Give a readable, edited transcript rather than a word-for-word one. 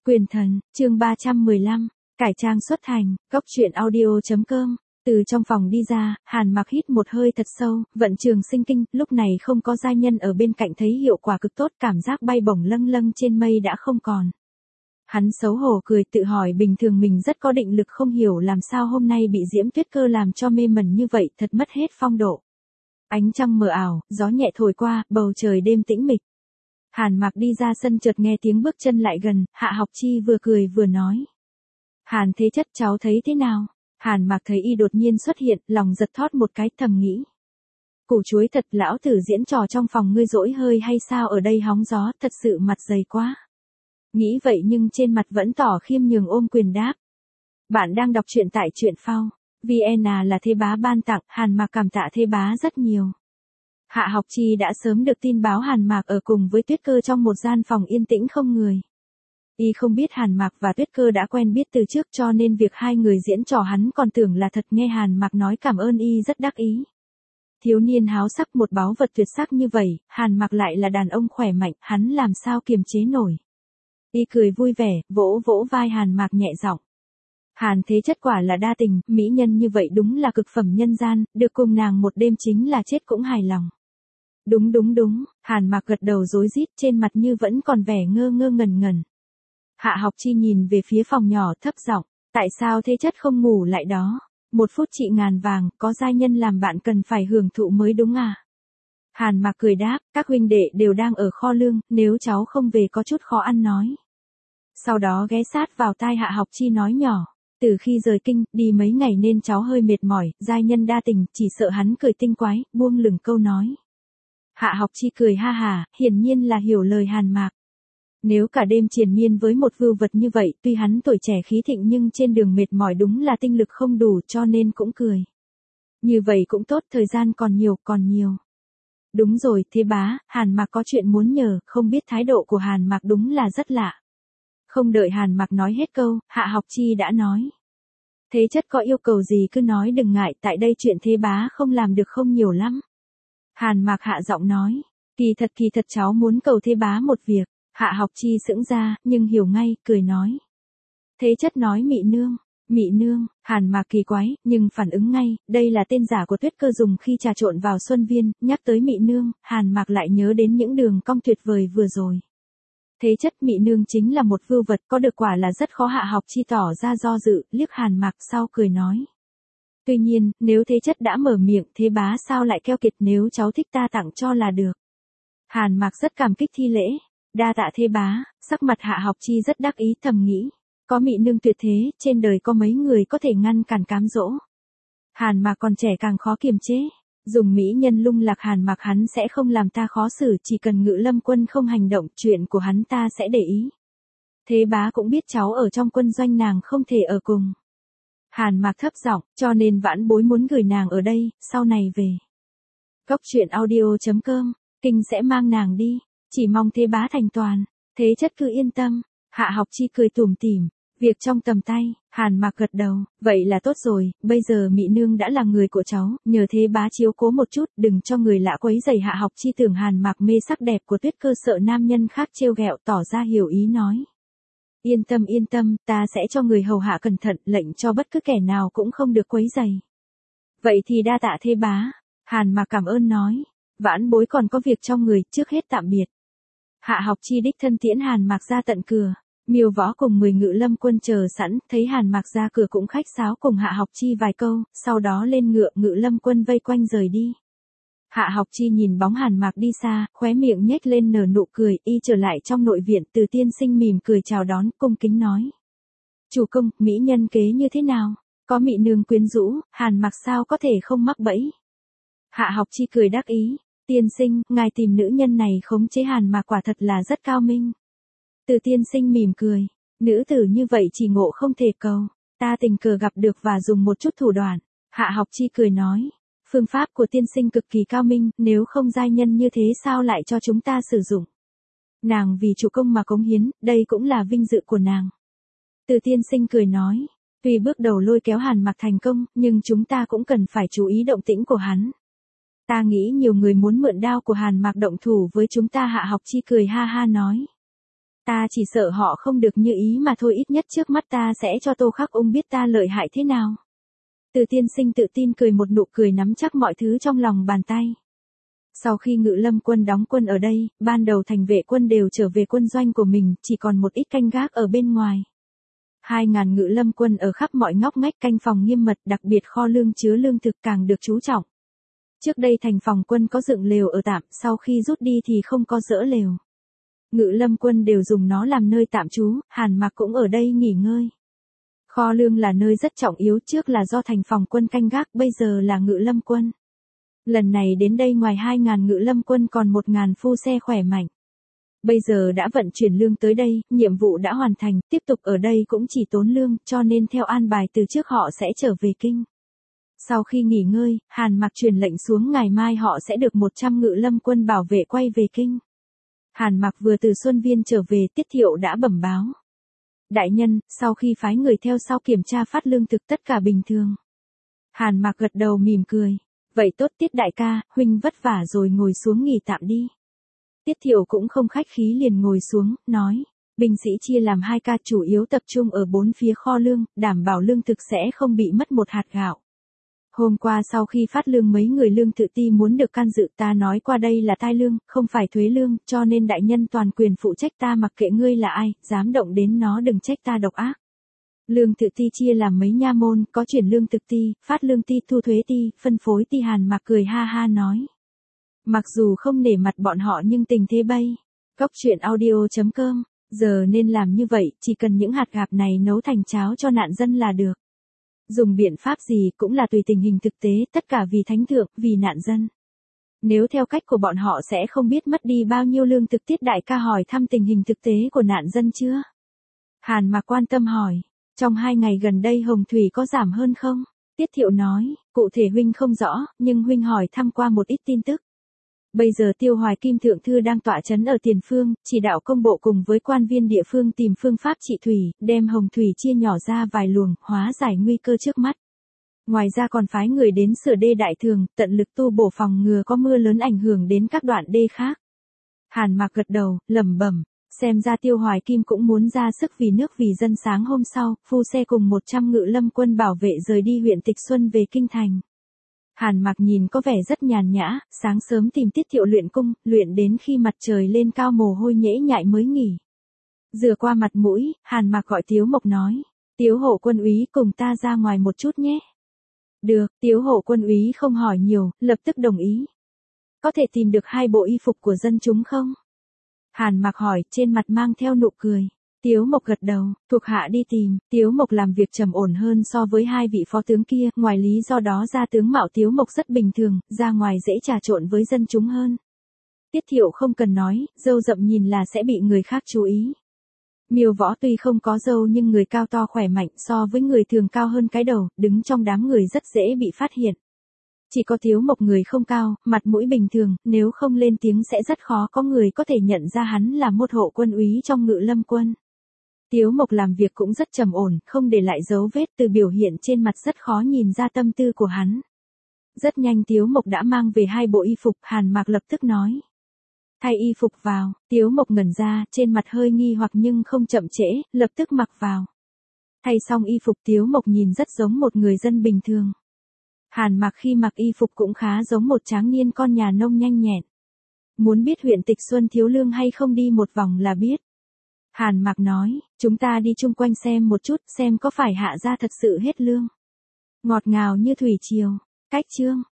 Quyền thần, chương 315, cải trang xuất hành, góc truyện audio.com. Từ trong phòng đi ra, Hàn Mặc hít một hơi thật sâu, vận trường sinh kinh, lúc này không có giai nhân ở bên cạnh thấy hiệu quả cực tốt, cảm giác bay bổng lâng lâng trên mây đã không còn. Hắn xấu hổ cười tự hỏi bình thường mình rất có định lực, không hiểu làm sao hôm nay bị Diễm Tuyết Cơ làm cho mê mẩn như vậy, thật mất hết phong độ. Ánh trăng mờ ảo, gió nhẹ thổi qua, bầu trời đêm tĩnh mịch. Hàn Mặc đi ra sân chợt nghe tiếng bước chân lại gần, Hạ Học Chi vừa cười vừa nói. Hàn Thế Chất, cháu thấy thế nào? Hàn Mặc thấy y đột nhiên xuất hiện, lòng giật thót một cái, thầm nghĩ. Củ chuối thật, lão tử diễn trò trong phòng ngươi dỗi hơi hay sao, ở đây hóng gió, thật sự mặt dày quá. Nghĩ vậy nhưng trên mặt vẫn tỏ khiêm nhường, ôm quyền đáp. Bạn đang đọc truyện tại truyện phao. Vienna là Thế Bá ban tặng, Hàn Mặc cảm tạ Thế Bá rất nhiều. Hạ Học Chi đã sớm được tin báo Hàn Mặc ở cùng với Tuyết Cơ trong một gian phòng yên tĩnh không người. Y không biết Hàn Mặc và Tuyết Cơ đã quen biết từ trước, cho nên việc hai người diễn trò hắn còn tưởng là thật. Nghe Hàn Mặc nói cảm ơn y rất đắc ý. Thiếu niên háo sắc, một báu vật tuyệt sắc như vậy, Hàn Mặc lại là đàn ông khỏe mạnh, hắn làm sao kiềm chế nổi. Y cười vui vẻ, vỗ vỗ vai Hàn Mặc nhẹ giọng. Hàn Thế Chất quả là đa tình, mỹ nhân như vậy đúng là cực phẩm nhân gian, được cùng nàng một đêm chính là chết cũng hài lòng. Đúng, Hàn Mặc gật đầu rối rít, trên mặt như vẫn còn vẻ ngơ ngơ ngẩn ngẩn. Hạ Học Chi nhìn về phía phòng nhỏ thấp giọng, tại sao Thế Chất không ngủ lại đó? 1 phút trị ngàn vàng, có giai nhân làm bạn cần phải hưởng thụ mới đúng à? Hàn Mặc cười đáp, các huynh đệ đều đang ở kho lương, nếu cháu không về có chút khó ăn nói. Sau đó ghé sát vào tai Hạ Học Chi nói nhỏ, từ khi rời kinh, đi mấy ngày nên cháu hơi mệt mỏi, giai nhân đa tình, chỉ sợ hắn cười tinh quái, buông lửng câu nói. Hạ Học Chi cười ha hà, hiển nhiên là hiểu lời Hàn Mặc. Nếu cả đêm triền miên với một vưu vật như vậy, tuy hắn tuổi trẻ khí thịnh nhưng trên đường mệt mỏi đúng là tinh lực không đủ, cho nên cũng cười. Như vậy cũng tốt, thời gian còn nhiều. Đúng rồi, Thế Bá, Hàn Mặc có chuyện muốn nhờ, không biết thái độ của Hàn Mặc đúng là rất lạ. Không đợi Hàn Mặc nói hết câu, Hạ Học Chi đã nói. Thế Chất có yêu cầu gì cứ nói đừng ngại, tại đây chuyện Thế Bá không làm được không nhiều lắm. Hàn Mặc hạ giọng nói, kỳ thật cháu muốn cầu Thế Bá một việc. Hạ Học Chi sững ra, nhưng hiểu ngay, cười nói. Thế Chất nói Mị nương, Hàn Mặc kỳ quái, nhưng phản ứng ngay, đây là tên giả của Tuyết Cơ dùng khi trà trộn vào Xuân Viên, nhắc tới Mị nương, Hàn Mặc lại nhớ đến những đường cong tuyệt vời vừa rồi. Thế Chất, Mị nương chính là một vưu vật, có được quả là rất khó. Hạ Học Chi tỏ ra do dự, liếc Hàn Mặc sau cười nói. Tuy nhiên, nếu Thế Chất đã mở miệng, Thế Bá sao lại keo kiệt, nếu cháu thích ta tặng cho là được. Hàn Mặc rất cảm kích thi lễ. Đa tạ Thế Bá, sắc mặt Hạ Học Chi rất đắc ý, thầm nghĩ. Có Mị nương tuyệt thế, trên đời có mấy người có thể ngăn cản cám dỗ. Hàn Mặc còn trẻ càng khó kiềm chế. Dùng mỹ nhân lung lạc Hàn Mặc hắn sẽ không làm ta khó xử, chỉ cần Ngự Lâm Quân không hành động, chuyện của hắn ta sẽ để ý. Thế Bá cũng biết cháu ở trong quân doanh nàng không thể ở cùng. Hàn Mặc thấp giọng, cho nên vãn bối muốn gửi nàng ở đây, sau này về. Góc truyện audio.com, kinh sẽ mang nàng đi. Chỉ mong Thế Bá thành toàn, Thế Chất cứ yên tâm. Hạ Học Chi cười tủm tỉm, việc trong tầm tay. Hàn Mặc gật đầu, vậy là tốt rồi, bây giờ Mị nương đã là người của cháu, nhờ Thế Bá chiếu cố một chút, đừng cho người lạ quấy rầy. Hạ Học Chi tưởng Hàn Mặc mê sắc đẹp của Tuyết Cơ, sợ nam nhân khác trêu ghẹo, tỏ ra hiểu ý nói. Yên tâm, ta sẽ cho người hầu hạ cẩn thận, lệnh cho bất cứ kẻ nào cũng không được quấy rầy. Vậy thì đa tạ Thế Bá. Hàn Mặc cảm ơn nói, vãn bối còn có việc trong người, trước hết tạm biệt. Hạ Học Chi đích thân tiễn Hàn Mặc ra tận cửa. Miêu Võ cùng 10 Ngự Lâm Quân chờ sẵn, thấy Hàn Mặc ra cửa cũng khách sáo cùng Hạ Học Chi vài câu, sau đó lên ngựa, Ngự Lâm Quân vây quanh rời đi. Hạ Học Chi nhìn bóng Hàn Mặc đi xa, khóe miệng nhếch lên nở nụ cười, y trở lại trong nội viện, Từ tiên sinh mỉm cười chào đón, cung kính nói. Chủ công, mỹ nhân kế như thế nào? Có Mị nương quyến rũ, Hàn Mặc sao có thể không mắc bẫy? Hạ Học Chi cười đắc ý. Tiên sinh, ngài tìm nữ nhân này khống chế Hàn Mặc quả thật là rất cao minh. Từ tiên sinh mỉm cười, nữ tử như vậy chỉ ngộ không thể cầu, ta tình cờ gặp được và dùng một chút thủ đoạn. Hạ Học Chi cười nói, phương pháp của tiên sinh cực kỳ cao minh, nếu không giai nhân như thế sao lại cho chúng ta sử dụng. Nàng vì chủ công mà cống hiến, đây cũng là vinh dự của nàng. Từ tiên sinh cười nói, tuy bước đầu lôi kéo Hàn Mặc thành công, nhưng chúng ta cũng cần phải chú ý động tĩnh của hắn. Ta nghĩ nhiều người muốn mượn đao của Hàn Mặc động thủ với chúng ta. Hạ Học Chi cười ha ha nói. Ta chỉ sợ họ không được như ý mà thôi, ít nhất trước mắt ta sẽ cho Tô Khắc Ung biết ta lợi hại thế nào. Từ tiên sinh tự tin cười một nụ cười nắm chắc mọi thứ trong lòng bàn tay. Sau khi Ngự Lâm quân đóng quân ở đây, ban đầu thành vệ quân đều trở về quân doanh của mình, chỉ còn một ít canh gác ở bên ngoài. 2.000 Ngự Lâm quân ở khắp mọi ngóc ngách canh phòng nghiêm mật, đặc biệt kho lương chứa lương thực càng được chú trọng. Trước đây thành phòng quân có dựng lều ở tạm, sau khi rút đi thì không có dỡ lều. Ngự Lâm quân đều dùng nó làm nơi tạm trú, Hàn Mặc cũng ở đây nghỉ ngơi. Kho lương là nơi rất trọng yếu, trước là do thành phòng quân canh gác, bây giờ là Ngự Lâm quân. Lần này đến đây ngoài 2.000 Ngự Lâm quân còn 1.000 phu xe khỏe mạnh. Bây giờ đã vận chuyển lương tới đây, nhiệm vụ đã hoàn thành, tiếp tục ở đây cũng chỉ tốn lương, cho nên theo an bài từ trước họ sẽ trở về kinh. Sau khi nghỉ ngơi, Hàn Mặc truyền lệnh xuống ngày mai họ sẽ được 100 Ngự Lâm quân bảo vệ quay về kinh. Hàn Mặc vừa từ Xuân Viên trở về, Tiết Thiệu đã bẩm báo. Đại nhân, sau khi phái người theo sau kiểm tra phát lương thực tất cả bình thường. Hàn Mặc gật đầu mỉm cười. Vậy tốt Tiết đại ca, huynh vất vả rồi, ngồi xuống nghỉ tạm đi. Tiết Thiệu cũng không khách khí liền ngồi xuống, nói. Binh sĩ chia làm 2 ca, chủ yếu tập trung ở 4 phía kho lương, đảm bảo lương thực sẽ không bị mất một hạt gạo. Hôm qua sau khi phát lương mấy người lương tự ti muốn được can dự, ta nói qua đây là tai lương, không phải thuế lương, cho nên đại nhân toàn quyền phụ trách, ta mặc kệ ngươi là ai, dám động đến nó đừng trách ta độc ác. Lương tự ti chia làm mấy nha môn, có chuyển lương thực ti, phát lương ti, thu thuế ti, phân phối ti. Hàn Mặc cười ha ha nói. Mặc dù không nể mặt bọn họ nhưng tình thế bay. Cóc truyện audio.com, giờ nên làm như vậy, chỉ cần những hạt gạo này nấu thành cháo cho nạn dân là được. Dùng biện pháp gì cũng là tùy tình hình thực tế, tất cả vì thánh thượng, vì nạn dân. Nếu theo cách của bọn họ sẽ không biết mất đi bao nhiêu lương thực. Tiết đại ca hỏi thăm tình hình thực tế của nạn dân chưa? Hàn Mặc quan tâm hỏi. Trong 2 ngày gần đây hồng thủy có giảm hơn không? Tiết Thiệu nói, cụ thể huynh không rõ, nhưng huynh hỏi thăm qua một ít tin tức. Bây giờ Tiêu Hoài Kim thượng thư đang tọa chấn ở tiền phương, chỉ đạo công bộ cùng với quan viên địa phương tìm phương pháp trị thủy, đem hồng thủy chia nhỏ ra vài luồng, hóa giải nguy cơ trước mắt. Ngoài ra còn phái người đến sửa đê đại thường, tận lực tu bổ phòng ngừa có mưa lớn ảnh hưởng đến các đoạn đê khác. Hàn Mặc gật đầu, lẩm bẩm, xem ra Tiêu Hoài Kim cũng muốn ra sức vì nước vì dân. Sáng hôm sau, phu xe cùng 100 Ngự Lâm quân bảo vệ rời đi huyện Tịch Xuân về kinh thành. Hàn Mặc nhìn có vẻ rất nhàn nhã, sáng sớm tìm Tiết Thiệu luyện cung, luyện đến khi mặt trời lên cao mồ hôi nhễ nhại mới nghỉ. Rửa qua mặt mũi, Hàn Mặc gọi Tiếu Mộc nói, Tiếu hộ quân úy cùng ta ra ngoài một chút nhé. Được, Tiếu hộ quân úy không hỏi nhiều, lập tức đồng ý. Có thể tìm được 2 bộ y phục của dân chúng không? Hàn Mặc hỏi, trên mặt mang theo nụ cười. Tiếu Mộc gật đầu, thuộc hạ đi tìm. Tiếu Mộc làm việc trầm ổn hơn so với 2 vị phó tướng kia, ngoài lý do đó ra tướng mạo Tiếu Mộc rất bình thường, ra ngoài dễ trà trộn với dân chúng hơn. Tiết Thiệu không cần nói, râu rậm nhìn là sẽ bị người khác chú ý. Miêu Võ tuy không có râu nhưng người cao to khỏe mạnh, so với người thường cao hơn cái đầu, đứng trong đám người rất dễ bị phát hiện. Chỉ có Tiếu Mộc người không cao, mặt mũi bình thường, nếu không lên tiếng sẽ rất khó có người có thể nhận ra hắn là một hộ quân úy trong Ngự Lâm quân. Tiếu Mộc làm việc cũng rất trầm ổn, không để lại dấu vết, từ biểu hiện trên mặt rất khó nhìn ra tâm tư của hắn. Rất nhanh Tiếu Mộc đã mang về 2 bộ y phục, Hàn Mặc lập tức nói. Thay y phục vào, Tiếu Mộc ngẩn ra, trên mặt hơi nghi hoặc nhưng không chậm trễ, lập tức mặc vào. Thay xong y phục Tiếu Mộc nhìn rất giống một người dân bình thường. Hàn Mặc khi mặc y phục cũng khá giống một tráng niên con nhà nông nhanh nhẹn. Muốn biết huyện Tịch Xuân thiếu lương hay không, đi một vòng là biết. Hàn Mặc nói, chúng ta đi chung quanh xem một chút, xem có phải hạ gia thật sự hết lương. Ngọt ngào như thủy triều. Cách chương